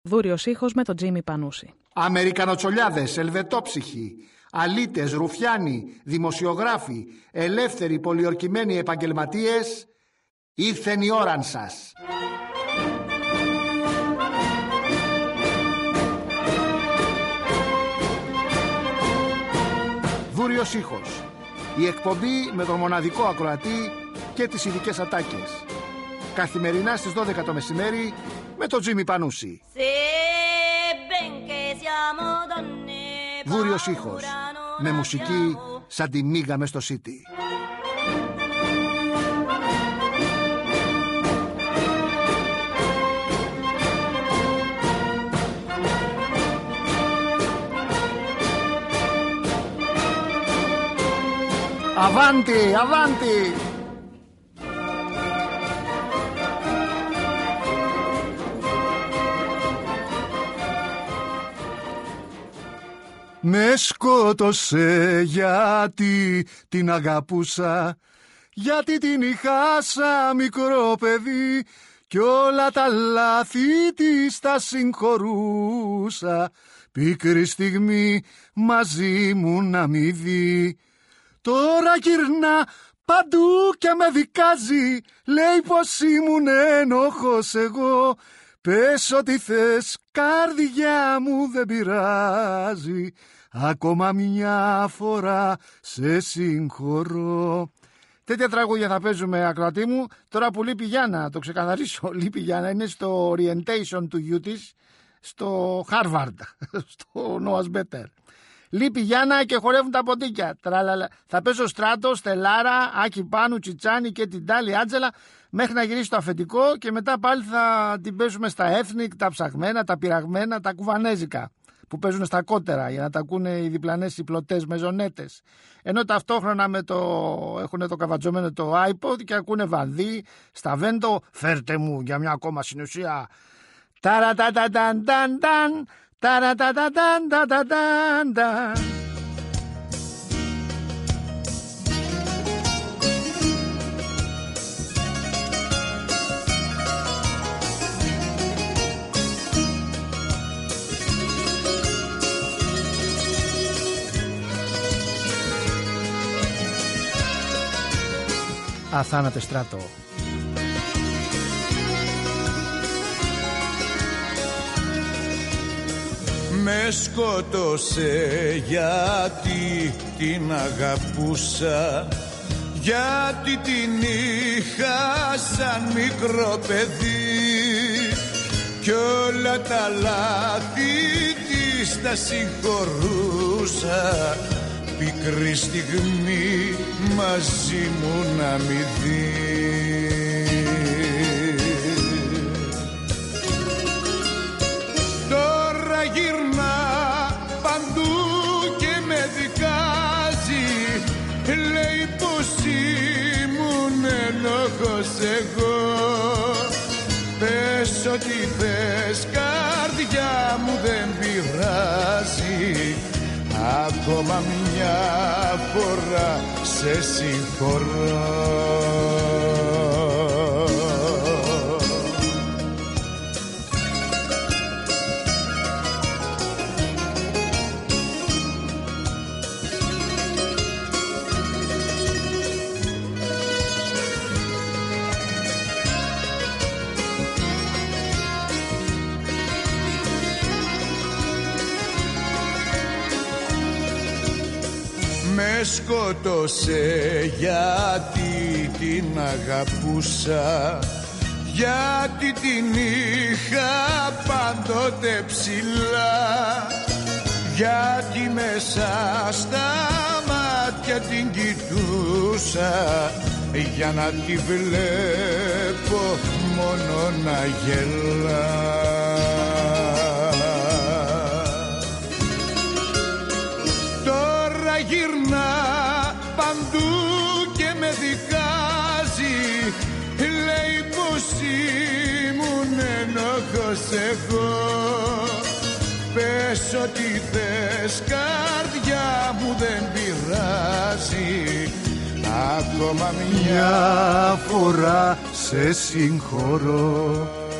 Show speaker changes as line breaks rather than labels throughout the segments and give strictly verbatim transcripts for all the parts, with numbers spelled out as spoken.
Δούριος ήχος με τον Τζίμι Πανούση.
Αμερικανοτσολιάδες, ελβετόψυχοι, αλήτες, ρουφιάνοι, δημοσιογράφοι, ελεύθεροι πολιορκημένοι επαγγελματίες, ήρθεν η ώραν σας. Δούριος ήχος. Η εκπομπή με τον μοναδικό ακροατή και τις ειδικές ατάκες. Καθημερινά στις δώδεκα το μεσημέρι με τον Τζίμι Πανούση. Δούριος ήχος. Με μουσική σαν τη μίγα μες στο City. Αβάντι, αβάντι! Με σκότωσε γιατί την αγαπούσα, γιατί την είχα σαν μικρό παιδί κι όλα τα λάθη της τα συγχωρούσα. Πίκρη στιγμή μαζί μου να μη δει. Τώρα γυρνά παντού και με δικάζει, λέει πως ήμουν ένοχος εγώ. Πες ό,τι θες, καρδιά μου, δεν πειράζει, ακόμα μια φορά σε συγχωρώ. Τέτοια τραγούδια θα παίζουμε, ακροατή μου. Τώρα που λείπει η Γιάννα, το ξεκαθαρίσω, λείπει η Γιάννα, είναι στο orientation του γιού της, στο Harvard, στο Noah's Better. Λείπει η Γιάννα και χορεύουν τα ποντίκια. Τραλαλα. Θα πέσω Στράτο, Στελάρα, Άκη Πάνου, Τσιτσάνη και την Τάλη Άντζελα μέχρι να γυρίσει το αφεντικό και μετά πάλι θα την παίζουμε στα Ethnic, τα ψαγμένα, τα πειραγμένα, τα κουβανέζικα που παίζουν στα κότερα για να τα ακούνε οι διπλανές οι πλωτές μεζονέτες. Ενώ ταυτόχρονα με το, έχουν το καβατζωμένο το iPod και ακούνε Βανδύ, Σταβέντο, φέρτε μου για μια ακόμα συνουσία. Ταραταταταντανταν. Ταρατατατανταντανταντα. Αθάνατε Στράτο.
Με σκότωσε γιατί την αγαπούσα, γιατί την είχα σαν μικρό παιδί κι όλα τα λάθη της τα συγχωρούσα. Πικρή στιγμή μαζί μου να μη δει. Τώρα γυρνά παντού και με δικάζει, λέει πως ήμουν ένοχος εγώ. Πες ό,τι θες, καρδιά μου, δεν πειράζει, ακόμα μια φορά σε συγχωρώ. Με σκότωσε γιατί την αγαπούσα, γιατί την είχα πάντοτε ψηλά, γιατί μέσα στα μάτια την κοιτούσα για να τη βλέπω μόνο να γελά. Τώρα γυρνά παντού και με δικάζει, λέει πως ήμουν ένοχος εγώ. Πες ό,τι θες, καρδιά μου, δεν πειράζει, ακόμα μια φορά σε συγχωρώ.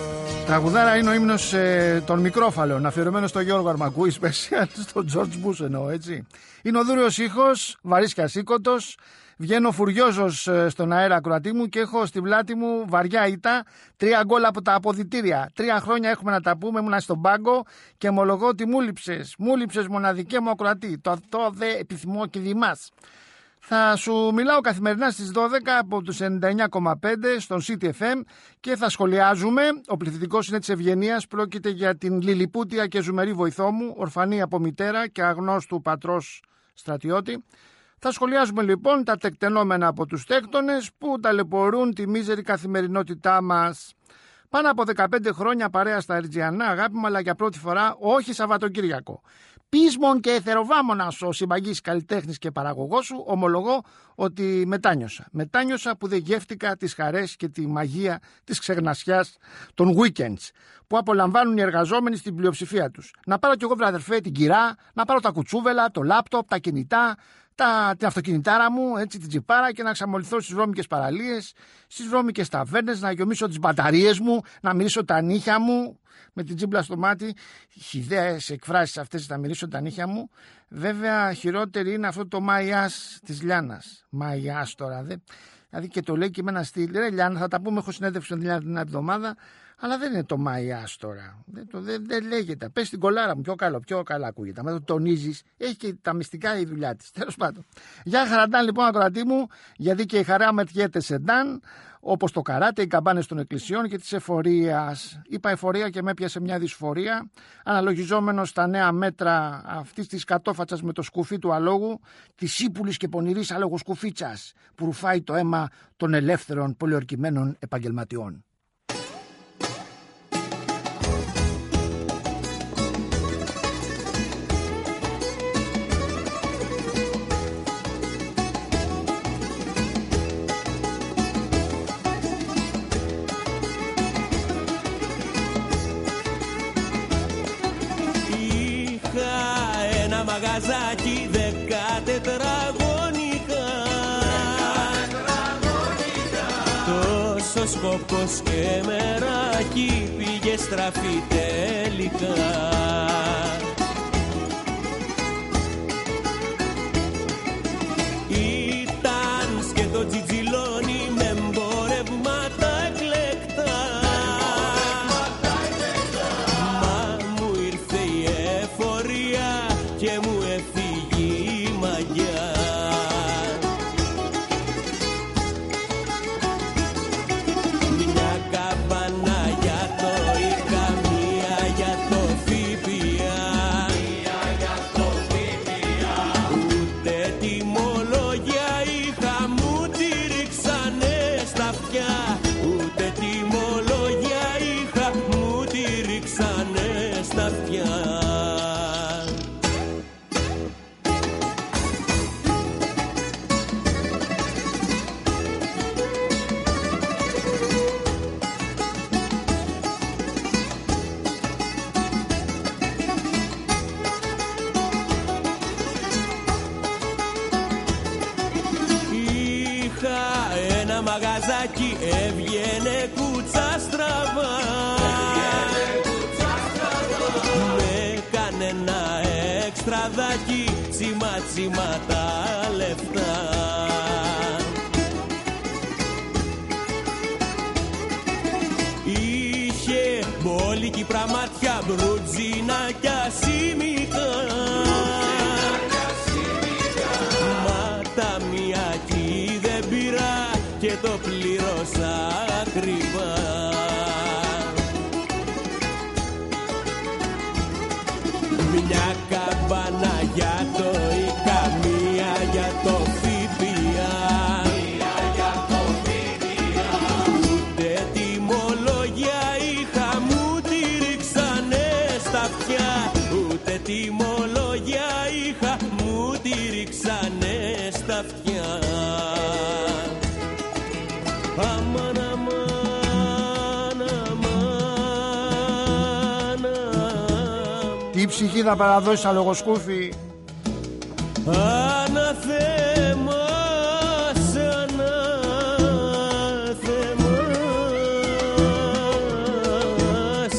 Τραγουδάρα είναι ο ύμνος ε, των Μικρόφαλων, αφιερωμένος στο Γιώργο Αρμακούη, special στον George Bush εννοώ, έτσι. Είναι ο δούριος ήχος, βαρύς και ασήκωτος. Βγαίνω φουριόζος ε, στον αέρα ακροατή μου και έχω στην πλάτη μου βαριά ήττα, τρία γκολ από τα αποδυτήρια. Τρία χρόνια έχουμε να τα πούμε, ήμουνα στον πάγκο και ομολογώ ότι μου λείψες. Μου λείψες μοναδικέ μου ακροατή. Το αυτό δε επιθυμώ και δημάς. Θα σου μιλάω καθημερινά στις δώδεκα από τους ενενήντα εννιά κόμμα πέντε στον City εφ εμ και θα σχολιάζουμε. Ο πληθυντικός είναι της ευγενίας. Πρόκειται για την λιλιπούτια και ζουμερή βοηθό μου, ορφανή από μητέρα και αγνώστου πατρός στρατιώτη. Θα σχολιάζουμε λοιπόν τα τεκτενόμενα από τους τέκτονες που ταλαιπωρούν τη μίζερη καθημερινότητά μας. Πάνω από δεκαπέντε χρόνια παρέα στα Ερτζιανά, αγάπη μου, αλλά για πρώτη φορά όχι Σαββατοκύριακο. Πείσμον και εθεροβάμωνας ο συμπαγής καλλιτέχνης και παραγωγός σου, ομολογώ ότι μετάνιωσα. Μετάνιωσα που δεν γεύτηκα τις χαρές και τη μαγεία της ξεγνασιάς των weekends που απολαμβάνουν οι εργαζόμενοι στην πλειοψηφία τους. Να πάρω κι εγώ, βραδερφέ, την κυρά, να πάρω τα κουτσούβελα, το λάπτοπ, τα κινητά, τα, την αυτοκινητάρα μου, έτσι, την τσιπάρα και να ξαμολυθώ στις βρώμικες παραλίες, στις βρώμικες ταβέρνες, να γεμίσω τις μπαταρίες μου, να μυρίσω τα νύχια μου με την τσίμπλα στο μάτι. Χυδαίες εκφράσεις αυτές, να μυρίσω τα νύχια μου. Βέβαια χειρότερη είναι αυτό το μαϊάς της Λιάννας. Μαϊάς τώρα, δε. Δηλαδή και το λέει και με ένα στυλ. Ρε Λιάννα, θα τα πούμε, έχω συνέντευξη στον Λιάννα την εβδομάδα. Αλλά δεν είναι το μαϊάς τώρα. Δεν, το, δεν, δεν λέγεται. Πες την κολάρα μου, πιο καλό, πιο καλά ακούγεται. Αν το τονίζεις, έχει και τα μυστικά η δουλειά της. Τέλος πάντων. Γεια χαραντάν λοιπόν, ακροατή μου, γιατί και η χαρά μετιέται σε ντάν, όπως το καράτε, οι καμπάνες των εκκλησιών και της εφορίας. Είπα εφορία και με έπιασε μια δυσφορία, αναλογιζόμενος στα νέα μέτρα αυτής της κατόφατσας με το σκουφί του αλόγου, της ύπουλης και πονηρής αλογοσκουφίτσας, που ρουφάει το αίμα των ελεύθερων πολιορκημένων επαγγελματιών.
Μαγαζάκι δέκα τετραγωνικά, τόσο σκοπός και μεράκι πήγε στραφή τελικά. Ήταν σκέτο τζιτζιλόνι με εμπορεύματα εκλεκτά, μα μου ήρθε η εφορία και μου έφυγε η μαγιά. Μια καμπάνα για το Ίκα, μία για το Φίπια, μία για το Φίπια. Ούτε τιμολόγια είχα, μου τη ρίξανε στα αυτιά. Ούτε τιμολόγια είχα, μου τη ρίξανε στα αυτιά. Μαγαζάκι έβγαινε κούτσα στραβά, με κανένα εξτραδάκι, τσίμα τσίμα τα λεφτά. Είχε μπόλικη πραμάτια, μπρουτζίνα κι ασίμικα, μα τα μία κι δεν πήρα και το πλήρωσα ακριβά. Μια καμπάνα για το Ίκα, μία για το Φίπια, μία για το Φίπια. Ούτε τιμολόγια είχα, μου τη ρίξανε στα αυτιά. Ούτε τιμολόγια είχα, μου τη ρίξανε στα αυτιά. Αμάν, αμάν, αμάν, αμάν.
Τι ψυχή θα παραδώσει αλογοσκούφι.
Αναθέμα σε ανάθεμα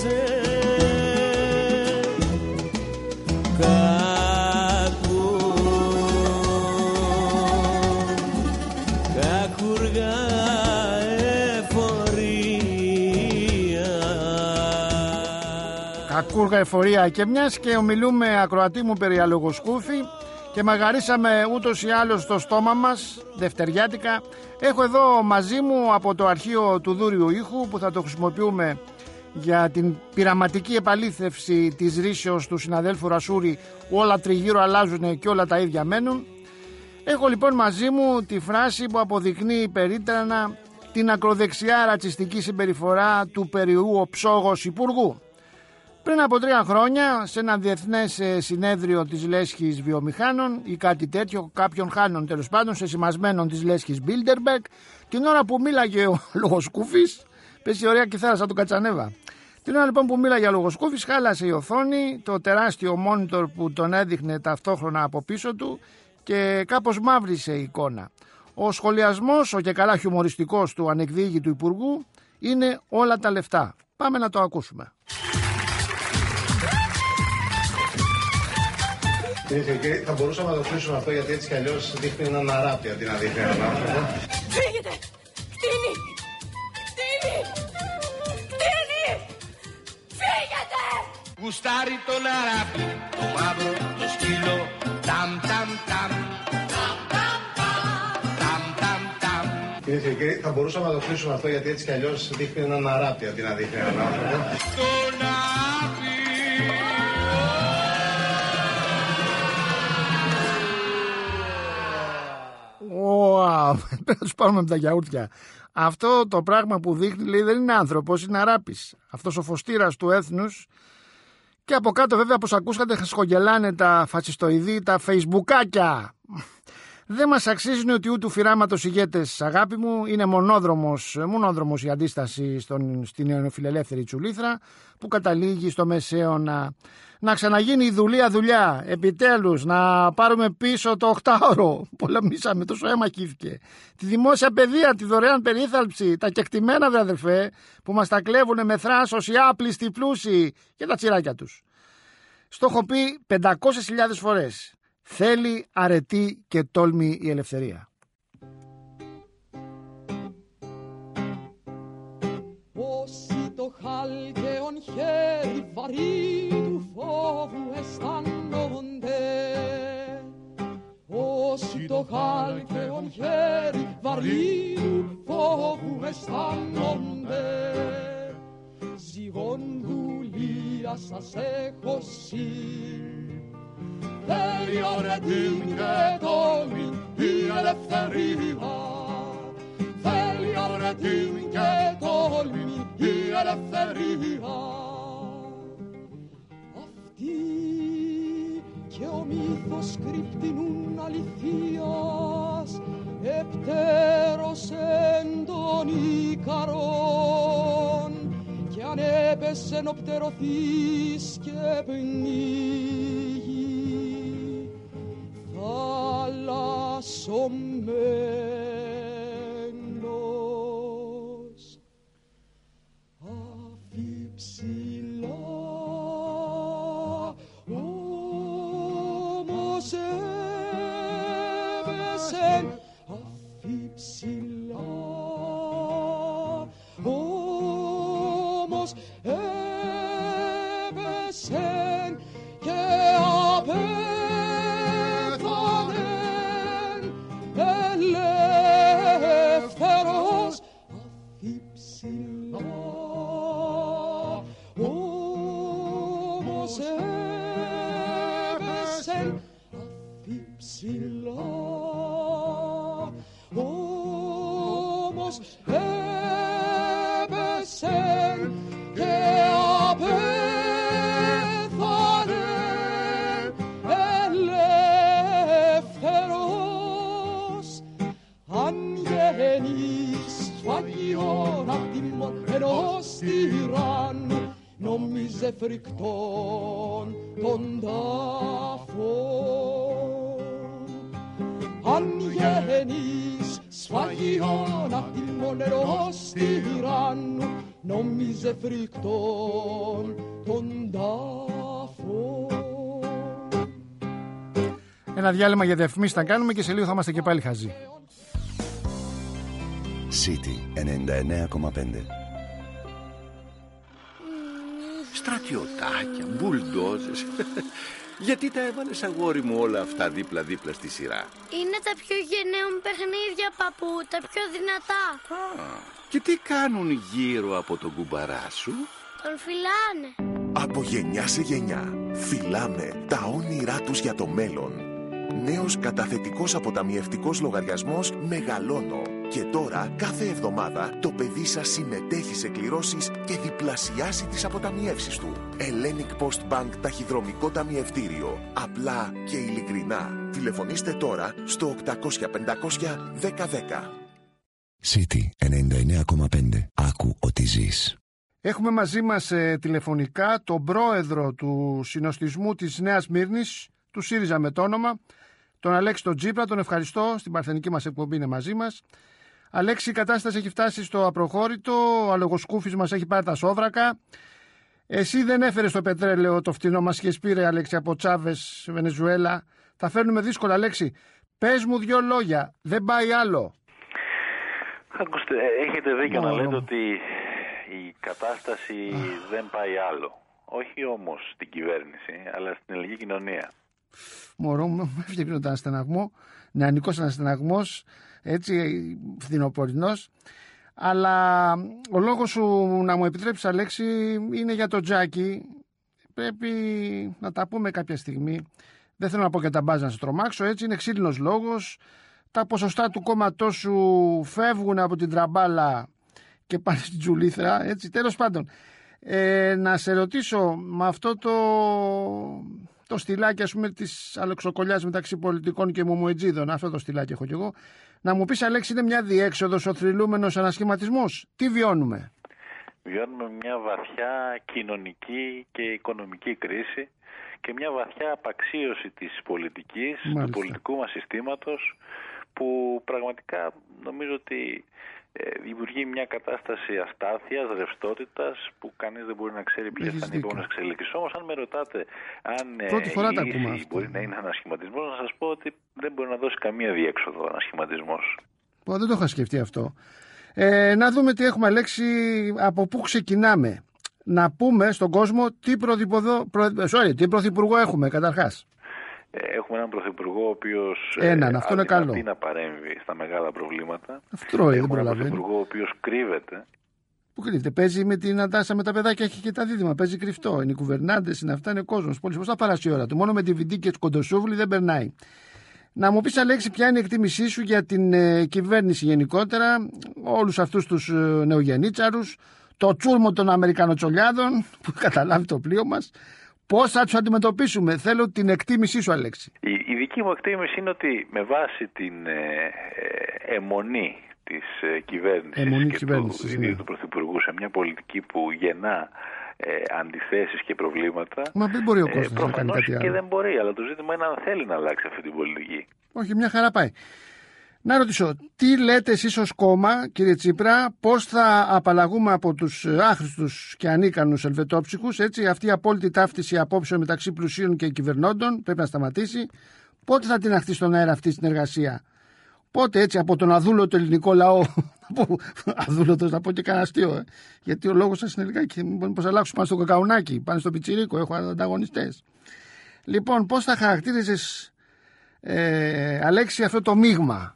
κακούργα εφορία. Και μιας και ομιλούμε, ακροατή μου, περί αλογοσκούφι και μαγαρίσαμε ούτως ή άλλως στο στόμα μας δευτεριάτικα, έχω εδώ μαζί μου από το αρχείο του δούριου ήχου, που θα το χρησιμοποιούμε για την πειραματική επαλήθευση της ρήσεως του συναδέλφου Ρασούρη, όλα τριγύρω αλλάζουν και όλα τα ίδια μένουν. Έχω λοιπόν μαζί μου τη φράση που αποδεικνύει περίτρανα την ακροδεξιά ρατσιστική συμπεριφορά του περιού οψόγος υπουργού. Πριν από τρία χρόνια, σε ένα διεθνές συνέδριο της Λέσχης Βιομηχάνων ή κάτι τέτοιο, κάποιων χάνων τέλος πάντων, σε σημασμένον της Λέσχης Bilderberg, την ώρα που μίλαγε ο Λογοσκούφης, πέσει ωραία κιθάρα σαν του Κατσανέβα. Την ώρα λοιπόν που μίλαγε ο Λογοσκούφης, χάλασε η οθόνη, το τεράστιο monitor που τον έδειχνε ταυτόχρονα από πίσω του, και κάπως μαύρισε η εικόνα. Ο σχολιασμός, ο και καλά χιουμοριστικός του ανεκδίγητου υπουργού, είναι όλα τα λεφτά. Πάμε να το ακούσουμε.
Κυρίες και κύριοι, θα μπορούσαμε να το κλείσουμε αυτό, γιατί έτσι κι αλλιώς δείχνει έναν αράπη αντί να δείχνει έναν άνθρωπο.
Φύγετε! Κτίνη! Κτίνη! Κτίνη! Φύγετε!
Γουστάρει τον αράπη, το μαύρο, το σκύλο, ταμ ταμ ταμ.
Κυρίες και κύριοι, θα μπορούσαμε να το κλείσουμε αυτό, γιατί έτσι κι αλλιώς δείχνει έναν αράπη αντί να δείχνει έναν άνθρωπο.
Τον αράπη.
Wow, πρέπει να τους πάρουμε με τα γιαούρτια. Αυτό το πράγμα που δείχνει, λέει, δεν είναι άνθρωπος, είναι αράπης. Αυτός ο φωστήρας του έθνους. Και από κάτω βέβαια, όπως ακούσατε, σχογελάνε τα φατσιστοειδή, τα φεϊσμπουκάκια. Δεν μας αξίζουν ότι ούτου φυράματος ηγέτες, αγάπη μου. Είναι μονόδρομος, μονόδρομος η αντίσταση στον, στην νεοφιλελεύθερη τσουλήθρα, που καταλήγει στο μεσαίωνα. Να ξαναγίνει η δουλεία δουλειά, επιτέλους, να πάρουμε πίσω το οκτάωρο. Πολεμήσαμε, τόσο αίμα κύθηκε. Τη δημόσια παιδεία, τη δωρεάν περίθαλψη, τα κεκτημένα, δε αδερφέ, που μας τα κλέβουνε με θράσος οι άπλιστοι πλούσιοι και τα τσιράκια τους. Στο έχω πει πεντακόσιες χιλιάδες φορές. Θέλει αρετή και τόλμη η ελευθερία.
Όσοι το χάλκεον χέρι βαρύ του φόβου αισθάνονται, όσοι το χάλκεον χέρι βαρύ του φόβου αισθάνονται, ζυγόν δουλεία σας έχω σύ. Θέλει αρετή και τόλμη η ελευθερία. Θέλει αρετή και τόλμη η ελευθερία. Αυτή και ο μύθος κρυπτινούν αληθείας, επτέρος εν τον Ικαρόν, κι αν έπεσεν οπτερωθείς και πνίγει θαλασσωμένος. Αφιψηλά όμως έβεσεν, αφιψηλά όμως έβεσεν και απέθανεν ελεύθερος. Αφιψηλά όμως έβεσεν, αφιψηλά όμως έβεσεν και απέθανεν ελεύθερος. Αν γεννείς σφαγιόν απ' τιμών ενός τυράννου, νόμιζε φρικτόν τον τάφον. Αν γεννείς σφαγιόν απ' τιμών ενός τυράννου, νόμιζε φρικτόν τον τάφον.
Ένα διάλειμμα για διαφημίσεις θα κάνουμε και σε λίγο θα είμαστε και πάλι χαζοί.
City ενενήντα εννέα κόμμα πέντε.
Στρατό.
στρατιωτάκια, μπουλντόζες. Γιατί τα έβαλες, αγόρι μου, όλα αυτά δίπλα-δίπλα στη σειρά?
Είναι τα πιο γενναία μου παιχνίδια, παππού, τα πιο δυνατά.
Α, και τι κάνουν γύρω από τον κουμπαρά σου?
Τον φυλάνε.
Από γενιά σε γενιά φυλάμε τα όνειρά τους για το μέλλον. Νέος καταθετικός αποταμιευτικός λογαριασμός Μεγαλώνω. Και τώρα κάθε εβδομάδα το παιδί σας συμμετέχει σε κληρώσεις και διπλασιάζει τις αποταμιεύσεις του. Hellenic Post Bank ταχυδρομικό ταμιευτήριο. Απλά και ειλικρινά. Τηλεφωνήστε τώρα στο οκτακόσια πεντακόσια δέκα δέκα.
City ενενήντα εννέα κόμμα πέντε. Άκου ότι ζεις.
Έχουμε μαζί μας ε, τηλεφωνικά τον πρόεδρο του συνοστισμού της Νέας Μύρνης, του ΣΥΡΙΖΑ με το όνομα, τον Αλέξη τον Τσίπρα. Τον ευχαριστώ, στην παρθενική μας εκπομπή είναι μαζί μας. Αλέξη, η κατάσταση έχει φτάσει στο απροχώρητο, ο αλογοσκούφης μας έχει πάρει τα σόβρακα. Εσύ δεν έφερες το πετρέλαιο το φτηνό, μας είχες πήρε, Αλέξη, από Τσάβες, Βενεζουέλα. Τα φέρνουμε δύσκολα, Αλέξη. Πες μου δύο λόγια, δεν πάει άλλο.
Ακούστε, έχετε δίκιο no, να λέτε no. ότι η κατάσταση ah. δεν πάει άλλο. Όχι όμως στην κυβέρνηση, αλλά στην ελληνική κοινωνία.
Μωρό μου, έφτιαξε τον αναστεναγμό, νεανικός αναστεναγμός, έτσι, φθινοπορεινός. Αλλά ο λόγος σου να μου επιτρέψεις, Αλέξη, είναι για το Τζάκι. Πρέπει να τα πούμε κάποια στιγμή. Δεν θέλω να πω και τα μπάζ να σε τρομάξω, έτσι, είναι ξύλινος λόγος. Τα ποσοστά του κόμματός σου φεύγουν από την τραμπάλα και πάνε στην τζουλήθρα, έτσι. Τέλος πάντων, ε, να σε ρωτήσω, με αυτό το, το στυλάκι, ας πούμε, της αλεξοκολλιάς μεταξύ πολιτικών και μουμουετζίδων, αυτό το στυλάκι έχω κι εγώ, να μου πεις, Αλέξη, είναι μια διέξοδος ο θρυλούμενος ανασχηματισμός? Τι βιώνουμε?
Βιώνουμε μια βαθιά κοινωνική και οικονομική κρίση και μια βαθιά απαξίωση της πολιτικής, Μάλιστα. του πολιτικού μας συστήματος, που πραγματικά νομίζω ότι ε, δημιουργεί μια κατάσταση αστάθειας, ρευστότητας, που κανείς δεν μπορεί να ξέρει ποιες θα είναι οι επόμενες εξελίξεις. Όμως, αν με ρωτάτε αν ε, η λύση μπορεί να είναι ανασχηματισμός, να σας πω ότι δεν μπορεί να δώσει καμία διέξοδο ο ανασχηματισμός. Πω,
δεν το είχα σκεφτεί αυτό. Ε, να δούμε τι έχουμε, Αλέξη, από πού ξεκινάμε. Να πούμε στον κόσμο τι, προ... Sorry, τι πρωθυπουργό έχουμε καταρχάς.
Έχουμε έναν πρωθυπουργό ο οποίος
Έναν, αυτό είναι καλό.
να παρέμβει στα μεγάλα προβλήματα.
Αυτό είναι,
Έχουμε έναν πρωθυπουργό ο οποίος κρύβεται.
Πού κρύβεται? Παίζει με την Αντάσα με τα παιδάκια, έχει και τα δίδυμα. Παίζει κρυφτό. Είναι οι κουβερνάντες, είναι αυτά, είναι ο κόσμος. Πώς θα περάσει η ώρα του? Μόνο με τη Βιντή και του Κοντοσούβλη δεν περνάει. Να μου πεις, Αλέξη, ποια είναι η εκτίμησή σου για την ε, κυβέρνηση γενικότερα, όλους αυτούς τους ε, νεογεννίτσαρους, το τσούρμο των Αμερικανοτσολιάδων που καταλάβει το πλοίο μας. Πώς θα τους αντιμετωπίσουμε? Θέλω την εκτίμησή σου, Αλέξη.
Η, η δική μου εκτίμηση είναι ότι με βάση την ε, ε, αιμονή της ε, κυβέρνησης
αιμονή
και
κυβέρνησης,
του, ναι. του Πρωθυπουργού σε μια πολιτική που γεννά ε, αντιθέσεις και προβλήματα.
Μα δεν μπορεί ο κόσμος
ε,
να κάνει κάτι άλλο.
Και δεν μπορεί, αλλά το ζήτημα είναι αν θέλει να αλλάξει αυτή την πολιτική.
Όχι, μια χαρά πάει. Να ρωτήσω, τι λέτε εσείς ως κόμμα, κύριε Τσίπρα, πώς θα απαλλαγούμε από τους άχρηστους και ανίκανους ελβετόψυχους, έτσι, αυτή η απόλυτη ταύτιση απόψεων μεταξύ πλουσίων και κυβερνώντων πρέπει να σταματήσει. Πότε θα την αχθεί στον αέρα αυτή η συνεργασία? Πότε, έτσι, από τον αδούλωτο ελληνικό λαό? Αδούλωτος, να πω και κανένα αστείο, ε. γιατί ο λόγος σας είναι λιγάκι, μήπως αλλάξουν, πάνε στο κοκαουνάκι, πάνε στο πιτσιρίκο, έχω ανταγωνιστές. Λοιπόν, πώς θα χαρακτήριζες, ε, Αλέξη, αυτό το μείγμα?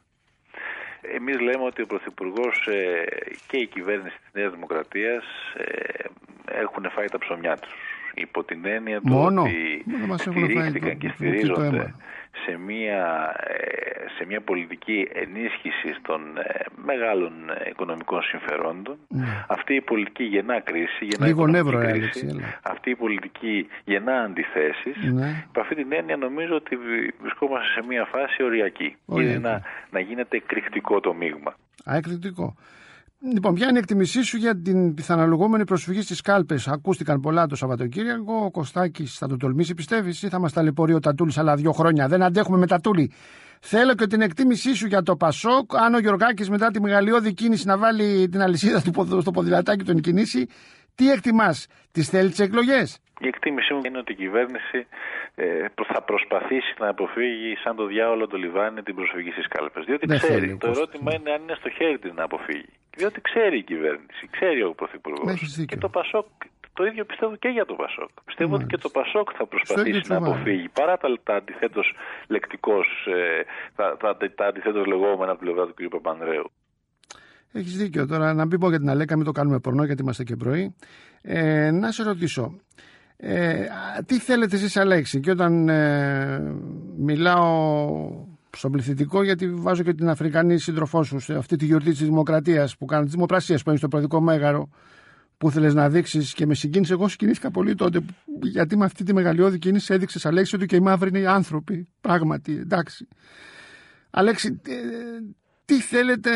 Εμείς λέμε ότι ο Πρωθυπουργός ε, και η κυβέρνηση της Νέας Δημοκρατίας ε, έχουν φάει τα ψωμιά τους. Υπό την έννοια του ότι στηρίχθηκαν και στηρίζονται σε μια, σε μια πολιτική ενίσχυση των μεγάλων οικονομικών συμφερόντων. Mm. Αυτή η πολιτική γεννά κρίση, γεννά οικονομική νεύρο, κρίση. Έλεξε, αυτή η πολιτική γεννά αντιθέσεις. Mm. Υπ' αυτή την έννοια νομίζω ότι βρισκόμαστε σε μια φάση οριακή. οριακή. Είναι να, να γίνεται εκρηκτικό το μείγμα.
Α, εκρηκτικό. Λοιπόν, ποια είναι η εκτιμησή σου για την πιθανολογούμενη προσφυγή στις κάλπες? Ακούστηκαν πολλά το Σαββατοκύριακο. Ο Κωστάκης θα το τολμήσει, πιστεύεις, ή θα μας ταλαιπωρεί ο Τατούλης άλλα δύο χρόνια? Δεν αντέχουμε με Τατούλη. Θέλω και την εκτίμησή σου για το Πασόκ. Αν ο Γιωργάκης μετά τη μεγαλειώδη κίνηση να βάλει την αλυσίδα του στο ποδηλατάκι τον κινήσει, τι εκτιμάς? Τις θέλει τις εκλογές?
Η εκτίμησή μου είναι ότι η κυβέρνηση ε, θα προσπαθήσει να αποφύγει σαν το διάολο το λιβάνι την προσφυγή στις κάλπες. Διότι δεν ξέρει. Θέλει, το ερώτημα είναι αν είναι στο χέρι της να αποφύγει. Διότι ξέρει η κυβέρνηση, ξέρει ο Πρωθυπουργός. Και το Πασόκ Το ίδιο πιστεύω και για το Πασόκ. Πιστεύω Μάλιστα. ότι και το Πασόκ θα προσπαθήσει να αποφύγει, παρά τα, τα αντιθέτως λεκτικός, ε, τα, τα, τα αντιθέτως λεγόμενα από την πλευρά του κ. Παπανδρέου.
Έχεις δίκιο. Τώρα να μην πω για την Αλέκα, μην το κάνουμε πορνό γιατί είμαστε και πρωί. Ε, να σε ρωτήσω, ε, τι θέλετε εσείς, Αλέξη, και όταν ε, μιλάω στον πληθυντικό, γιατί βάζω και την Αφρικανή σύντροφό σου σε αυτή τη γιορτή της Δημοκρατίας που κάνουν, τη Δημοπρασίας που είναι στο Προεδρικό Μέγαρο, που ήθελες να δείξεις και με συγκίνησε. Εγώ συγκινήθηκα πολύ τότε, γιατί με αυτή τη μεγαλειώδη κίνηση έδειξες, Αλέξη, ότι και οι μαύροι είναι οι άνθρωποι. Πράγματι, εντάξει. Αλέξη, τι θέλετε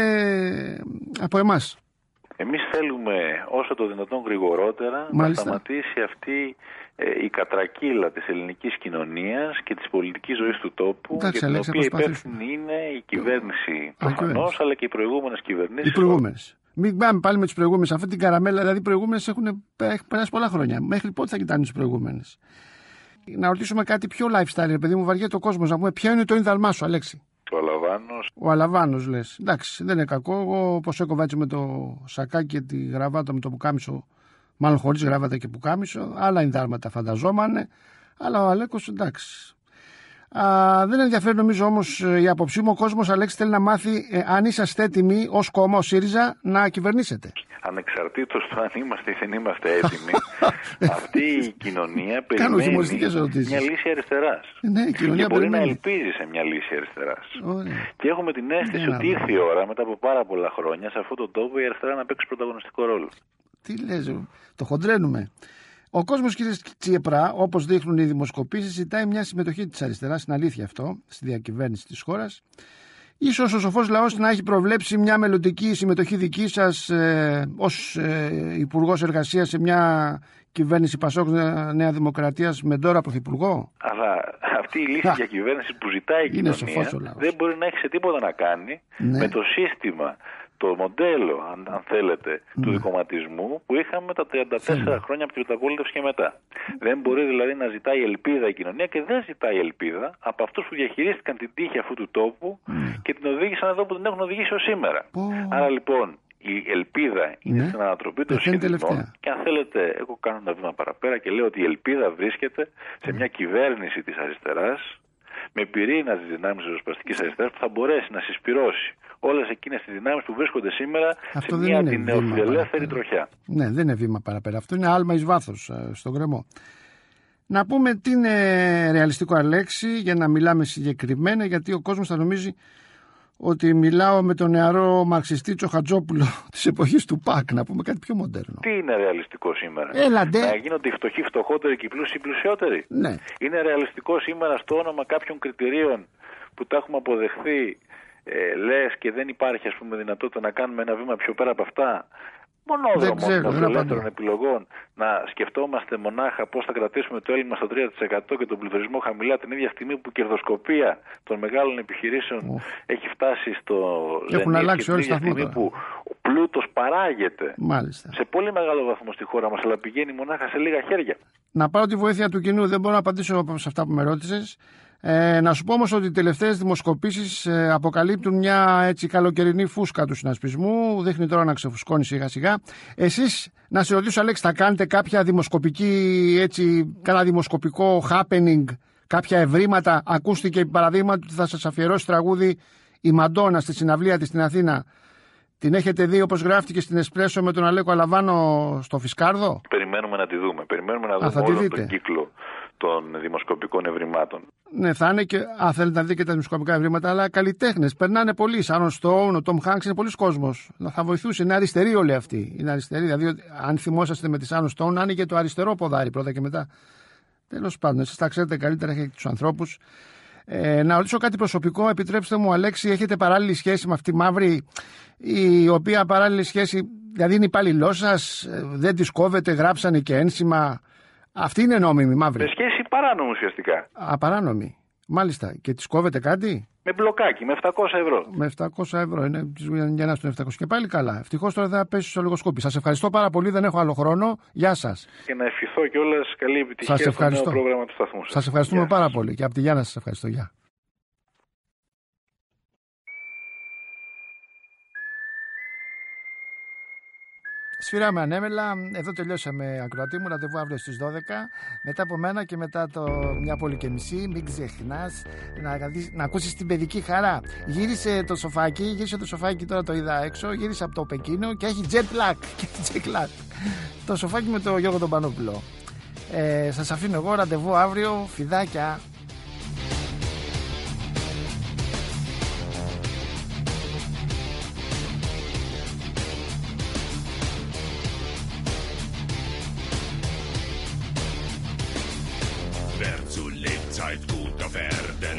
από εμάς?
Εμείς θέλουμε όσο το δυνατόν γρηγορότερα Μάλιστα. να σταματήσει αυτή ε, η κατρακύλα της ελληνικής κοινωνίας και της πολιτικής ζωής του τόπου, Εντάξει, για την Αλέξη, οποία υπεύθυνη είναι η κυβέρνηση προφανώς, αλλά και οι προηγούμενες κυβερνήσεις.
Οι προηγούμενες. Μην πάμε πάλι με τις προηγούμενες. Αυτή την καραμέλα, δηλαδή οι προηγούμενες έχουν, έχουν περάσει πολλά χρόνια. Μέχρι πότε θα κοιτάνε τις προηγούμενες? Να ρωτήσουμε κάτι πιο lifestyle, παιδί μου, βαριέται ο κόσμος, να πούμε ποιο είναι το ίνδαλμά σου, Αλέξη.
Ο Αλαβάνος.
Ο Αλαβάνος, λες. Εντάξει, δεν είναι κακό. Εγώ όπως έκοβα έτσι με το σακάκι και τη γραβάτα με το πουκάμισο, μάλλον χωρίς γραβάτα και πουκάμισο, άλλα ίνδαλματα φανταζόμανε, αλλά ο Αλέκος, εντάξει. Α, δεν ενδιαφέρει νομίζω όμως η άποψή μου. Ο κόσμος, Αλέξη, θέλει να μάθει ε, αν είσαστε έτοιμοι ως κόμμα, ως ΣΥΡΙΖΑ, να κυβερνήσετε.
Ανεξαρτήτως του αν είμαστε ή δεν είμαστε έτοιμοι, αυτή η κοινωνία περιμένει μια λύση αριστεράς.
Ναι, η κοινωνία
και μπορεί
περιμένει.
να ελπίζει σε μια λύση αριστεράς.
Ωραία.
Και έχουμε την αίσθηση ναι, ότι ήρθε η ώρα, μετά από πάρα πολλά χρόνια, σε αυτόν τον τόπο η αριστερά να παίξει πρωταγωνιστικό ρόλο.
Τι λες, το χοντρένουμε. Ο κόσμος, κύριε Τσιεπρά, όπως δείχνουν οι δημοσκοπήσεις, ζητάει μια συμμετοχή της αριστεράς, είναι αλήθεια αυτό, στη διακυβέρνηση της χώρας. Ίσως ο σοφός λαός να έχει προβλέψει μια μελλοντική συμμετοχή δική σας ε, ως ε, Υπουργός Εργασίας σε μια κυβέρνηση Πασόκ Νέα Δημοκρατίας με τώρα Πρωθυπουργό.
Αλλά αυτή η λύση για κυβέρνηση που ζητάει η κοινωνία δεν μπορεί να έχει σε τίποτα να κάνει ναι. με το σύστημα, το μοντέλο, αν, αν θέλετε, ναι. του δικομματισμού που είχαμε τα τριάντα τέσσερα Φέλε. χρόνια από τη μεταπολίτευση και μετά. Δεν μπορεί δηλαδή να ζητάει ελπίδα η κοινωνία και δεν ζητάει ελπίδα από αυτούς που διαχειρίστηκαν την τύχη αυτού του τόπου ναι. και την οδήγησαν εδώ που την έχουν οδηγήσει ως σήμερα. Oh. Άρα λοιπόν η ελπίδα είναι ναι. στην ανατροπή των σχεδισμών και αν θέλετε, εγώ κάνω ένα βήμα παραπέρα και λέω ότι η ελπίδα βρίσκεται σε μια κυβέρνηση της αριστεράς με πυρήνα της δυνάμεις της ριζοσπαστικής αριστεράς που θα μπορέσει να συσπυρώσει όλες εκείνες τις δυνάμεις που βρίσκονται σήμερα αυτό σε μια την νεοφιλελεύθερη τροχιά.
Ναι, δεν είναι βήμα παραπέρα. Αυτό είναι άλμα εις βάθος στον γκρεμό. Να πούμε τι είναι ρεαλιστικό, Αλέξη, για να μιλάμε συγκεκριμένα, γιατί ο κόσμος θα νομίζει ότι μιλάω με τον νεαρό μαρξιστή Τσοχατζόπουλο της εποχής του ΠΑΚ, να πούμε κάτι πιο μοντέρνο.
Τι είναι ρεαλιστικό σήμερα?
Έλαντε.
Να γίνονται οι φτωχοί φτωχότεροι και οι πλούσιοι πλουσιότεροι.
Ναι.
Είναι ρεαλιστικό σήμερα στο όνομα κάποιων κριτηρίων που τα έχουμε αποδεχθεί, ε, λες και δεν υπάρχει ας πούμε δυνατότητα να κάνουμε ένα βήμα πιο πέρα από αυτά. Μονόδρομο των ελεύθερων επιλογών, να σκεφτόμαστε μονάχα πώς θα κρατήσουμε το έλλειμμα στο τρία τοις εκατό και τον πληθωρισμό χαμηλά την ίδια στιγμή που η κερδοσκοπία των μεγάλων επιχειρήσεων oh. έχει φτάσει στο ζενή και την ίδια στιγμή που ο πλούτος παράγεται
Μάλιστα.
σε πολύ μεγάλο βαθμό στη χώρα μας, αλλά πηγαίνει μονάχα σε λίγα χέρια.
Να πάρω τη βοήθεια του κοινού, δεν μπορώ να απαντήσω σε αυτά που με ρώτησες. Ε, να σου πω όμως ότι οι τελευταίες δημοσκοπήσεις ε, αποκαλύπτουν μια έτσι καλοκαιρινή φούσκα του συνασπισμού. Δείχνει τώρα να ξεφουσκώνει σιγά σιγά. Εσείς, να σε ρωτήσω, Αλέξη, θα κάνετε κάποια δημοσκοπική, έτσι, κάνα δημοσκοπικό happening, κάποια ευρήματα? Ακούστηκε παραδείγματι ότι θα σας αφιερώσει τραγούδι η Μαντόνα στη συναυλία της στην Αθήνα. Την έχετε δει όπως γράφτηκε στην Εσπρέσο με τον Αλέκο Αλαβάνο στο Φισκάρδο?
Περιμένουμε να τη δούμε. Περιμένουμε να δούμε όλο τον κύκλο των δημοσκοπικών ευρημάτων.
Ναι, θα είναι και. Α, θέλετε να δείτε και τα δημοσκοπικά ευρήματα, αλλά καλλιτέχνες. Περνάνε πολλοί. Σάρον Στόουν, ο Τόμ Χάνξ, είναι πολλοί κόσμος. Θα βοηθούσε. Είναι αριστεροί όλοι αυτοί. Είναι αριστεροί. Δηλαδή, αν θυμόσαστε με τη Σάρον Στόουν, άνοιγε το αριστερό ποδάρι πρώτα και μετά. Τέλος πάντων, εσείς τα ξέρετε καλύτερα, έχετε τους ανθρώπους. Ε, να ρωτήσω κάτι προσωπικό. Επιτρέψτε μου, Αλέξη, έχετε παράλληλη σχέση με αυτή τη μαύρη, η οποία παράλληλη σχέση, δηλαδή είναι υπάλληλό σας, δεν τη κόβετε, γράψανε και ένσημα. Αυτή είναι νόμιμη, μαύρη.
Με σχέση παράνομη ουσιαστικά.
Α, παράνομη. Μάλιστα. Και τη κόβετε κάτι?
Με μπλοκάκι, με επτακόσια ευρώ.
Με επτακόσια ευρώ. Είναι για να στον επτακόσια. Και πάλι καλά. Ευτυχώς τώρα θα πέσει στο λογοσκόπι. Σας ευχαριστώ πάρα πολύ. Δεν έχω άλλο χρόνο. Γεια σας.
Και να ευχηθώ κιόλας καλή επιτυχία στο νέο πρόγραμμα του σταθμού σας.
Σας ευχαριστούμε πάρα πολύ. Και από τη Γιάννα σας ευχαριστώ. Γεια. Σφυράμε ανέμελα. Εδώ τελειώσαμε, ακροατή μου. Ραντεβού αύριο στις δώδεκα. Μετά από μένα και μετά το μια πόλη και μισή. Μην ξεχνάς να, να ακούσεις την παιδική χαρά. Γύρισε το σοφάκι, γύρισε το σοφάκι, τώρα το είδα έξω. Γύρισε από το Πεκίνο και έχει jet lag. jet lag. Το σοφάκι με το Γιώργο τον Πανόπουλο. Ε, σας αφήνω εγώ, ραντεβού αύριο. Φιδάκια.
Wer zu Lebzeit gut auf Erden,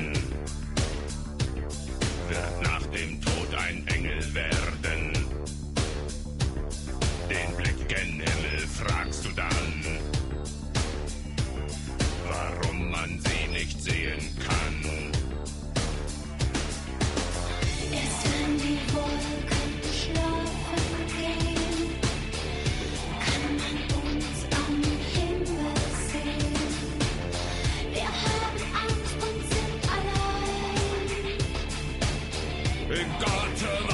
wird nach dem Tod ein Engel werden. Den Blick gen Himmel fragst du dann, warum man sie nicht sehen kann.
Erst wenn die Wolken schlafen gehen, kann man uns am Himmel sehen. Wir haben Angst und sind allein.
In Garten